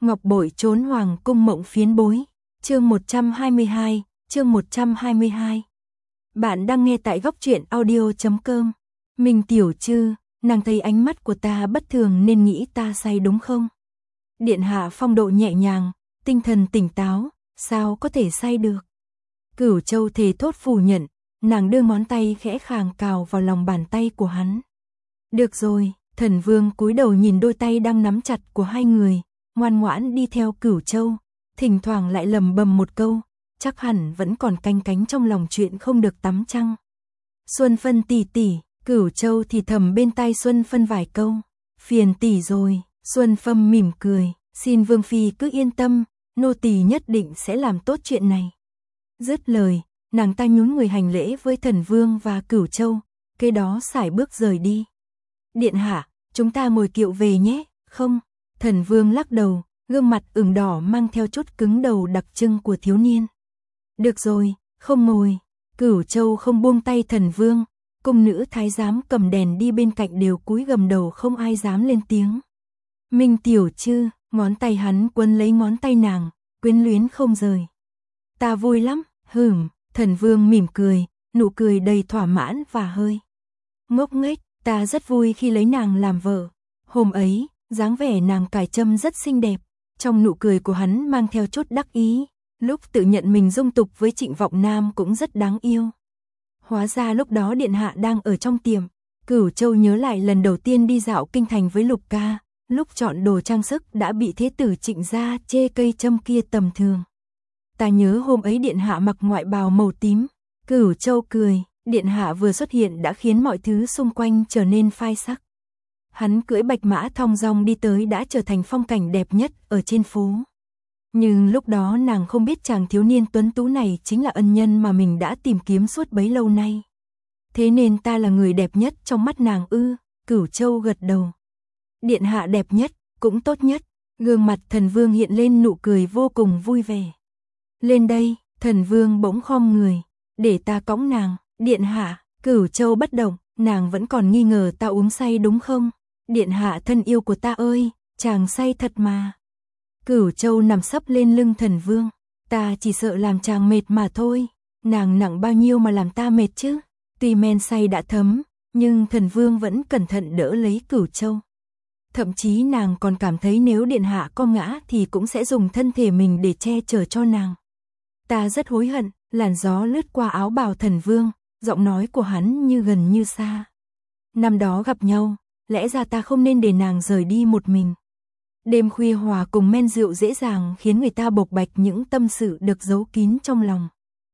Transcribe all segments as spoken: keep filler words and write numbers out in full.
Ngọc bội trốn hoàng cung mộng phiến bối. Chương một trăm hai mươi hai, chương một trăm hai mươi hai. Bạn đang nghe tại góc truyện audio chấm com. Mình Tiểu Trư, nàng thấy ánh mắt của ta bất thường nên nghĩ ta say đúng không? Điện hạ phong độ nhẹ nhàng, tinh thần tỉnh táo, sao có thể say được? Cửu Châu thề thốt phủ nhận, nàng đưa ngón tay khẽ khàng cào vào lòng bàn tay của hắn. Được rồi, Thần Vương cúi đầu nhìn đôi tay đang nắm chặt của hai người, ngoan ngoãn đi theo Cửu Châu, thỉnh thoảng lại lầm bầm một câu, chắc hẳn vẫn còn canh cánh trong lòng chuyện không được tắm trăng. Xuân Phân tỷ tỷ, Cửu Châu thì thầm bên tai Xuân Phân vài câu, phiền tỷ rồi. Xuân Phân mỉm cười, xin Vương phi cứ yên tâm, nô tỳ nhất định sẽ làm tốt chuyện này. Dứt lời, nàng ta nhún người hành lễ với Thần Vương và Cửu Châu, kế đó sải bước rời đi. Điện hạ, chúng ta ngồi kiệu về nhé. Không, Thần Vương lắc đầu, gương mặt ửng đỏ mang theo chút cứng đầu đặc trưng của thiếu niên. Được rồi, không ngồi. Cửu Châu không buông tay Thần Vương, cung nữ thái giám cầm đèn đi bên cạnh đều cúi gầm đầu không ai dám lên tiếng. Minh Tiểu Trư, ngón tay hắn quấn lấy ngón tay nàng, quyến luyến không rời. Ta vui lắm, hửm, Thần Vương mỉm cười, nụ cười đầy thỏa mãn và hơi ngốc nghếch, ta rất vui khi lấy nàng làm vợ. Hôm ấy, dáng vẻ nàng cài trâm rất xinh đẹp, trong nụ cười của hắn mang theo chút đắc ý, lúc tự nhận mình dung tục với Trịnh Vọng Nam cũng rất đáng yêu. Hóa ra lúc đó điện hạ đang ở trong tiệm. Cửu Châu nhớ lại lần đầu tiên đi dạo kinh thành với Lục Ca, lúc chọn đồ trang sức đã bị thế tử Trịnh gia chê cây trâm kia tầm thường. Ta nhớ hôm ấy điện hạ mặc ngoại bào màu tím. Cửu Châu cười, điện hạ vừa xuất hiện đã khiến mọi thứ xung quanh trở nên phai sắc. Hắn cưỡi bạch mã thong dong đi tới đã trở thành phong cảnh đẹp nhất ở trên phố. Nhưng lúc đó nàng không biết chàng thiếu niên tuấn tú này chính là ân nhân mà mình đã tìm kiếm suốt bấy lâu nay. Thế nên ta là người đẹp nhất trong mắt nàng ư? Cửu Châu gật đầu. Điện hạ đẹp nhất, cũng tốt nhất. Gương mặt Thần Vương hiện lên nụ cười vô cùng vui vẻ. Lên đây, Thần Vương bỗng khom người, để ta cõng nàng. Điện hạ, Cửu Châu bất động, nàng vẫn còn nghi ngờ ta uống say đúng không? Điện hạ thân yêu của ta ơi, chàng say thật mà. Cửu Châu nằm sấp lên lưng Thần Vương, ta chỉ sợ làm chàng mệt mà thôi. Nàng nặng bao nhiêu mà làm ta mệt chứ? Tuy men say đã thấm, nhưng Thần Vương vẫn cẩn thận đỡ lấy Cửu Châu. Thậm chí nàng còn cảm thấy nếu điện hạ có ngã thì cũng sẽ dùng thân thể mình để che chở cho nàng. Ta rất hối hận. Làn gió lướt qua áo bào Thần Vương, giọng nói của hắn như gần như xa. Năm đó gặp nhau, lẽ ra ta không nên để nàng rời đi một mình. Đêm khuya hòa cùng men rượu dễ dàng khiến người ta bộc bạch những tâm sự được giấu kín trong lòng.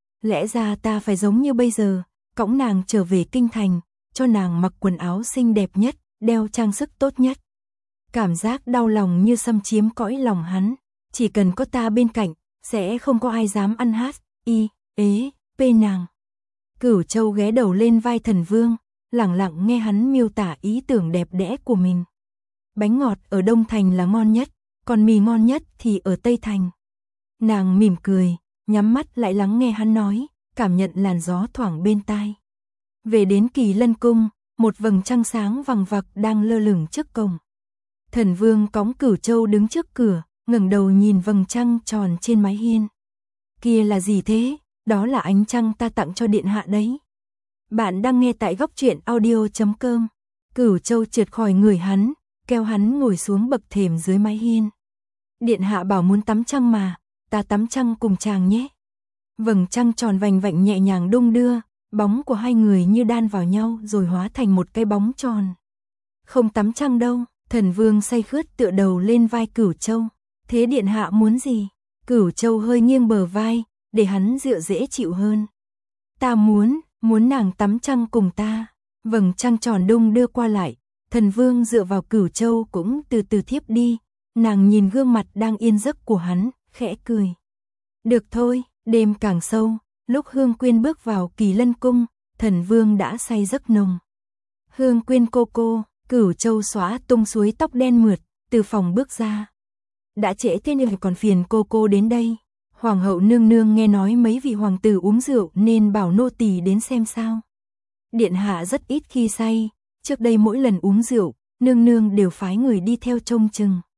Lẽ ra ta phải giống như bây giờ, cõng nàng trở về kinh thành, cho nàng mặc quần áo xinh đẹp nhất, đeo trang sức tốt nhất. Cảm giác đau lòng như xâm chiếm cõi lòng hắn, chỉ cần có ta bên cạnh, sẽ không có ai dám ăn hát, y, ế, pê nàng. Cửu Châu ghé đầu lên vai Thần Vương, lặng lặng nghe hắn miêu tả ý tưởng đẹp đẽ của mình. Bánh ngọt ở Đông Thành là ngon nhất, còn mì ngon nhất thì ở Tây Thành. Nàng mỉm cười, nhắm mắt lại lắng nghe hắn nói, cảm nhận làn gió thoảng bên tai. Về đến Kỳ Lân Cung, một vầng trăng sáng vằng vặc đang lơ lửng trước cổng. Thần Vương cõng Cửu Châu đứng trước cửa, ngẩng đầu nhìn vầng trăng tròn trên mái hiên. Kia là gì thế? Đó là ánh trăng ta tặng cho điện hạ đấy. Bạn đang nghe tại góc truyện audio chấm com. Cửu Châu trượt khỏi người hắn, kéo hắn ngồi xuống bậc thềm dưới mái hiên. Điện hạ bảo muốn tắm trăng mà, ta tắm trăng cùng chàng nhé. Vầng trăng tròn vành vạnh nhẹ nhàng đung đưa, bóng của hai người như đan vào nhau rồi hóa thành một cái bóng tròn. Không tắm trăng đâu, Thần Vương say khướt tựa đầu lên vai Cửu Châu. Thế điện hạ muốn gì? Cửu Châu hơi nghiêng bờ vai, để hắn dựa dễ chịu hơn. Ta muốn, muốn nàng tắm trăng cùng ta. Vầng trăng tròn đung đưa qua lại, Thần Vương dựa vào Cửu Châu cũng từ từ thiếp đi. Nàng nhìn gương mặt đang yên giấc của hắn, khẽ cười. Được thôi, đêm càng sâu, lúc Hương Quyên bước vào Kỳ Lân Cung, Thần Vương đã say giấc nồng. Hương Quyên cô cô, Cửu Châu xóa tung suối tóc đen mượt, từ phòng bước ra. Đã trễ thế nhưng còn phiền cô cô đến đây. Hoàng hậu nương nương nghe nói mấy vị hoàng tử uống rượu nên bảo nô tỳ đến xem sao. Điện hạ rất ít khi say, trước đây mỗi lần uống rượu, nương nương đều phái người đi theo trông chừng.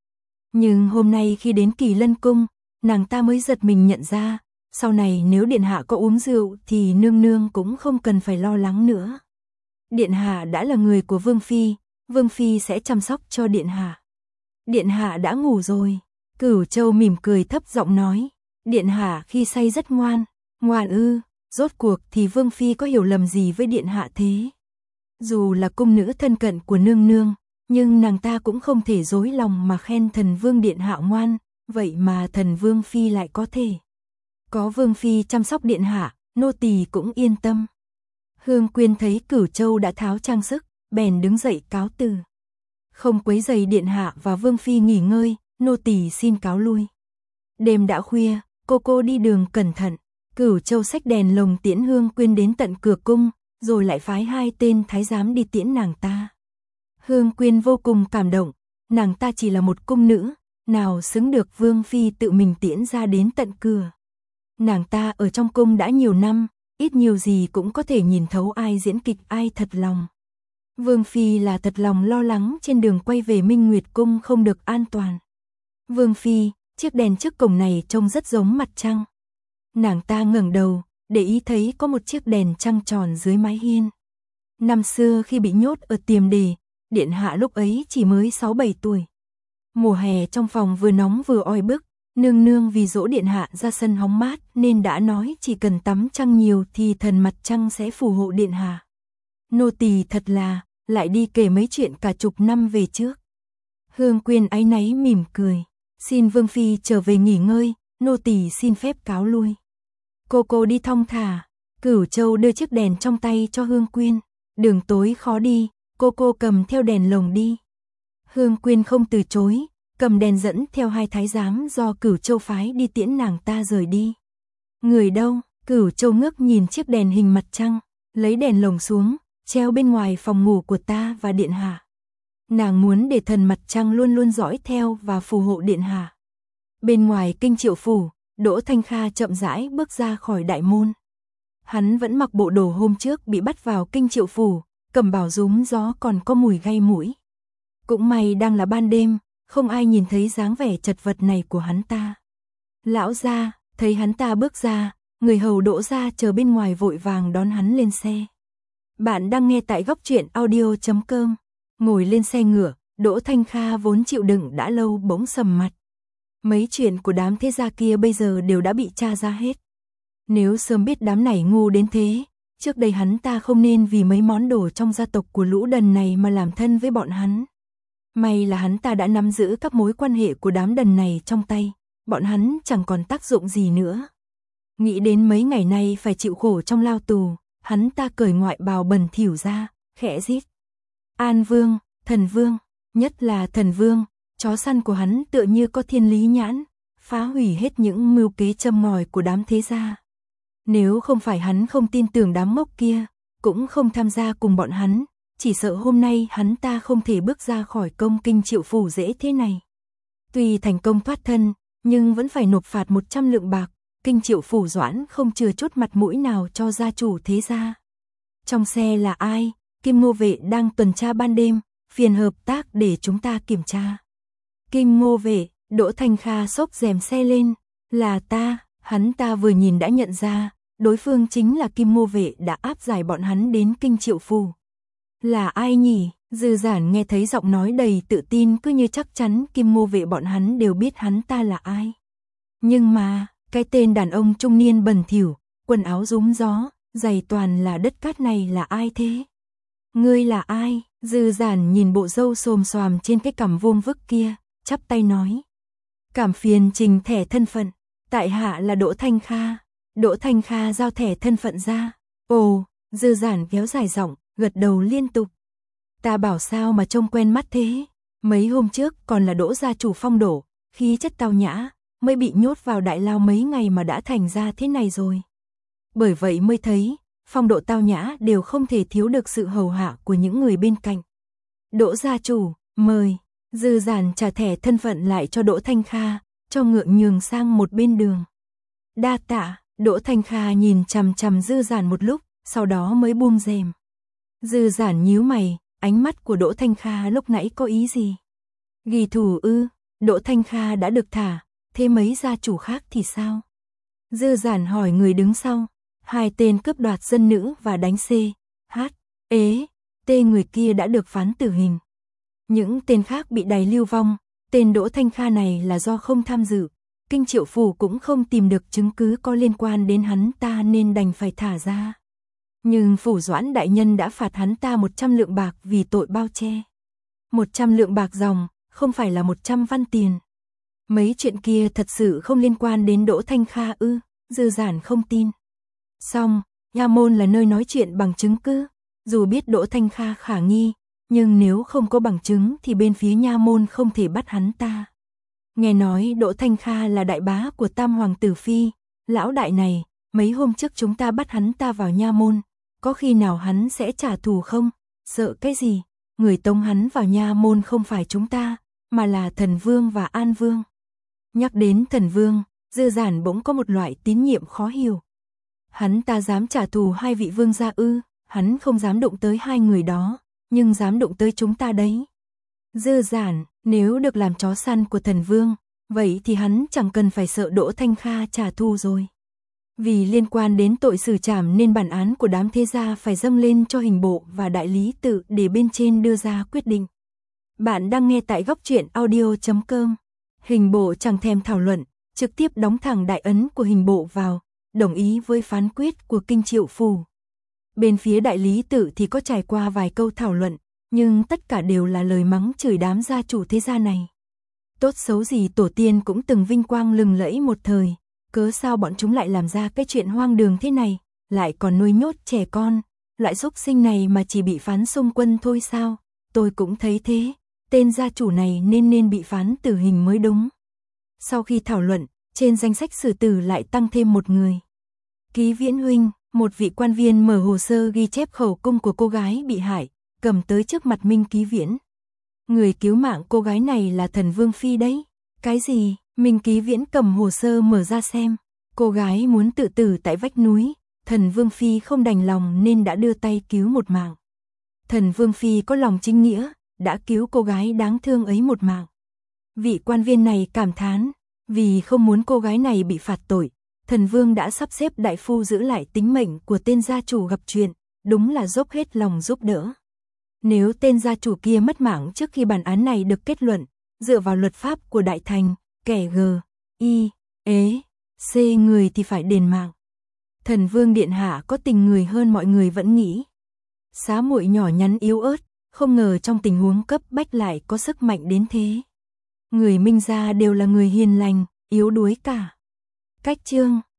Nhưng hôm nay khi đến Kỳ Lân Cung, nàng ta mới giật mình nhận ra, sau này nếu điện hạ có uống rượu thì nương nương cũng không cần phải lo lắng nữa. Điện hạ đã là người của Vương Phi, Vương Phi sẽ chăm sóc cho điện hạ. Điện hạ đã ngủ rồi. Cửu Châu mỉm cười thấp giọng nói, điện hạ khi say rất ngoan. Ngoan ư? Rốt cuộc thì Vương Phi có hiểu lầm gì với điện hạ thế? Dù là cung nữ thân cận của nương nương, nhưng nàng ta cũng không thể dối lòng mà khen thần vương điện hạ ngoan, vậy mà thần Vương Phi lại có thể. Có Vương Phi chăm sóc điện hạ, nô tỳ cũng yên tâm. Hương Quyên thấy Cửu Châu đã tháo trang sức, bèn đứng dậy cáo từ. Không quấy rầy điện hạ và Vương Phi nghỉ ngơi, nô tỳ xin cáo lui. Đêm đã khuya, cô cô đi đường cẩn thận. Cửu Châu xách đèn lồng tiễn Hương Quyên đến tận cửa cung, rồi lại phái hai tên thái giám đi tiễn nàng ta. Hương Quyên vô cùng cảm động, nàng ta chỉ là một cung nữ, nào xứng được Vương Phi tự mình tiễn ra đến tận cửa. Nàng ta ở trong cung đã nhiều năm, ít nhiều gì cũng có thể nhìn thấu ai diễn kịch ai thật lòng. Vương Phi là thật lòng lo lắng trên đường quay về Minh Nguyệt Cung không được an toàn. Vương Phi, chiếc đèn trước cổng này trông rất giống mặt trăng. Nàng ta ngẩng đầu, để ý thấy có một chiếc đèn trăng tròn dưới mái hiên. Năm xưa khi bị nhốt ở tiềm đề, điện hạ lúc ấy chỉ mới sáu bảy tuổi. Mùa hè trong phòng vừa nóng vừa oi bức, nương nương vì dỗ điện hạ ra sân hóng mát nên đã nói chỉ cần tắm trăng nhiều thì thần mặt trăng sẽ phù hộ điện hạ. Nô tỳ thật là, lại đi kể mấy chuyện cả chục năm về trước. Hương Quyên áy náy mỉm cười, xin Vương Phi trở về nghỉ ngơi, nô tỳ xin phép cáo lui. Cô cô đi thong thả. Cửu Châu đưa chiếc đèn trong tay cho Hương Quyên. Đường tối khó đi, cô cô cầm theo đèn lồng đi. Hương Quyên không từ chối, cầm đèn dẫn theo hai thái giám do Cửu Châu phái đi tiễn nàng ta rời đi. Người đâu? Cửu Châu ngước nhìn chiếc đèn hình mặt trăng, lấy đèn lồng xuống, treo bên ngoài phòng ngủ của ta và điện hạ. Nàng muốn để thần mặt trăng luôn luôn dõi theo và phù hộ điện hạ. Bên ngoài Kinh Triệu phủ, Đỗ Thanh Kha chậm rãi bước ra khỏi đại môn. Hắn vẫn mặc bộ đồ hôm trước bị bắt vào Kinh Triệu phủ, cầm bảo rúm gió còn có mùi gây mũi. Cũng may đang là ban đêm, không ai nhìn thấy dáng vẻ chật vật này của hắn ta. Lão gia, thấy hắn ta bước ra, người hầu Đỗ gia chờ bên ngoài vội vàng đón hắn lên xe. Bạn đang nghe tại góc truyện audio chấm com. Ngồi lên xe ngựa, Đỗ Thanh Kha vốn chịu đựng đã lâu bỗng sầm mặt. Mấy chuyện của đám thế gia kia bây giờ đều đã bị tra ra hết. Nếu sớm biết đám này ngu đến thế, trước đây hắn ta không nên vì mấy món đồ trong gia tộc của lũ đần này mà làm thân với bọn hắn. May là hắn ta đã nắm giữ các mối quan hệ của đám đần này trong tay, bọn hắn chẳng còn tác dụng gì nữa. Nghĩ đến mấy ngày nay phải chịu khổ trong lao tù, hắn ta cởi ngoại bào bẩn thỉu ra, khẽ rít. An Vương, Thần Vương, nhất là Thần Vương, chó săn của hắn tựa như có thiên lý nhãn, phá hủy hết những mưu kế châm ngòi của đám thế gia. Nếu không phải hắn không tin tưởng đám ngốc kia, cũng không tham gia cùng bọn hắn, chỉ sợ hôm nay hắn ta không thể bước ra khỏi công Kinh Triệu phủ dễ thế này. Tuy thành công thoát thân, nhưng vẫn phải nộp phạt một trăm lượng bạc, Kinh Triệu phủ Doãn không chừa chút mặt mũi nào cho gia chủ thế gia. Trong xe là ai? Kim Ngô Vệ đang tuần tra ban đêm, phiền hợp tác để chúng ta kiểm tra. Kim Ngô Vệ, Đỗ Thanh Kha xốc rèm xe lên, là ta, hắn ta vừa nhìn đã nhận ra, đối phương chính là Kim Ngô Vệ đã áp giải bọn hắn đến Kinh Triệu phủ. Là ai nhỉ? Dư Giản nghe thấy giọng nói đầy tự tin cứ như chắc chắn Kim Ngô Vệ bọn hắn đều biết hắn ta là ai. Nhưng mà, cái tên đàn ông trung niên bẩn thỉu, quần áo rúm gió, giày toàn là đất cát này là ai thế? Ngươi là ai? Dư Giản nhìn bộ râu xồm xoàm trên cái cằm vuông vức kia, chắp tay nói. Cảm phiền trình thẻ thân phận, tại hạ là Đỗ Thanh Kha. Đỗ Thanh Kha giao thẻ thân phận ra. Ồ, Dư Giản kéo dài giọng, gật đầu liên tục. Ta bảo sao mà trông quen mắt thế? Mấy hôm trước còn là Đỗ gia chủ Phong Đổ, khí chất tao nhã, mới bị nhốt vào đại lao mấy ngày mà đã thành ra thế này rồi. Bởi vậy mới thấy, phong độ tao nhã đều không thể thiếu được sự hầu hạ của những người bên cạnh. Đỗ gia chủ, mời. Dư Giản trả thẻ thân phận lại cho Đỗ Thanh Kha, cho ngượng nhường sang một bên đường. Đa tạ. Đỗ Thanh Kha nhìn chằm chằm Dư Giản một lúc, sau đó mới buông rèm. Dư Giản nhíu mày, ánh mắt của Đỗ Thanh Kha lúc nãy có ý gì? Ghi thù ư? Đỗ Thanh Kha đã được thả, thế mấy gia chủ khác thì sao? Dư Giản hỏi người đứng sau. Hai tên cướp đoạt dân nữ và đánh C, H, ế, T người kia đã được phán tử hình. Những tên khác bị đày lưu vong, tên Đỗ Thanh Kha này là do không tham dự. Kinh Triệu Phủ cũng không tìm được chứng cứ có liên quan đến hắn ta nên đành phải thả ra. Nhưng Phủ Doãn đại nhân đã phạt hắn ta một trăm lượng bạc vì tội bao che. một trăm lượng bạc dòng, không phải là một trăm văn tiền. Mấy chuyện kia thật sự không liên quan đến Đỗ Thanh Kha ư? Dư Giản không tin. Xong, nha môn là nơi nói chuyện bằng chứng cứ. Dù biết Đỗ Thanh Kha khả nghi, nhưng nếu không có bằng chứng thì bên phía nha môn không thể bắt hắn ta. Nghe nói Đỗ Thanh Kha là đại bá của Tam Hoàng Tử Phi. Lão đại này, mấy hôm trước chúng ta bắt hắn ta vào nha môn. Có khi nào hắn sẽ trả thù không? Sợ cái gì? Người tống hắn vào nha môn không phải chúng ta, mà là Thần Vương và An Vương. Nhắc đến Thần Vương, Dư Giản bỗng có một loại tín nhiệm khó hiểu. Hắn ta dám trả thù hai vị vương gia ư? Hắn không dám động tới hai người đó, nhưng dám động tới chúng ta đấy. Dư Giản, nếu được làm chó săn của Thần Vương, vậy thì hắn chẳng cần phải sợ Đỗ Thanh Kha trả thù rồi. Vì liên quan đến tội xử trảm nên bản án của đám thế gia phải dâng lên cho hình bộ và đại lý tự để bên trên đưa ra quyết định. Bạn đang nghe tại góc truyện audio chấm com. Hình bộ chẳng thèm thảo luận, trực tiếp đóng thẳng đại ấn của hình bộ vào, đồng ý với phán quyết của Kinh Triệu Phủ. Bên phía đại lý tự thì có trải qua vài câu thảo luận, nhưng tất cả đều là lời mắng chửi đám gia chủ thế gia này. Tốt xấu gì tổ tiên cũng từng vinh quang lừng lẫy một thời, cớ sao bọn chúng lại làm ra cái chuyện hoang đường thế này, lại còn nuôi nhốt trẻ con, loại xúc sinh này mà chỉ bị phán xung quân thôi sao? Tôi cũng thấy thế, tên gia chủ này nên nên bị phán tử hình mới đúng. Sau khi thảo luận, trên danh sách xử tử lại tăng thêm một người. Ký Viễn huynh, một vị quan viên mở hồ sơ ghi chép khẩu cung của cô gái bị hại, cầm tới trước mặt Minh Ký Viễn. Người cứu mạng cô gái này là Thần Vương Phi đấy. Cái gì? Minh Ký Viễn cầm hồ sơ mở ra xem. Cô gái muốn tự tử tại vách núi, Thần Vương Phi không đành lòng nên đã đưa tay cứu một mạng. Thần Vương Phi có lòng chính nghĩa, đã cứu cô gái đáng thương ấy một mạng. Vị quan viên này cảm thán, vì không muốn cô gái này bị phạt tội, Thần Vương đã sắp xếp đại phu giữ lại tính mệnh của tên gia chủ gặp chuyện, đúng là dốc hết lòng giúp đỡ. Nếu tên gia chủ kia mất mạng trước khi bản án này được kết luận, dựa vào luật pháp của Đại Thành, kẻ G, I, ế, C người thì phải đền mạng. Thần Vương điện hạ có tình người hơn mọi người vẫn nghĩ. Xá muội nhỏ nhắn yếu ớt, không ngờ trong tình huống cấp bách lại có sức mạnh đến thế. Người Minh gia đều là người hiền lành, yếu đuối cả. Cách chương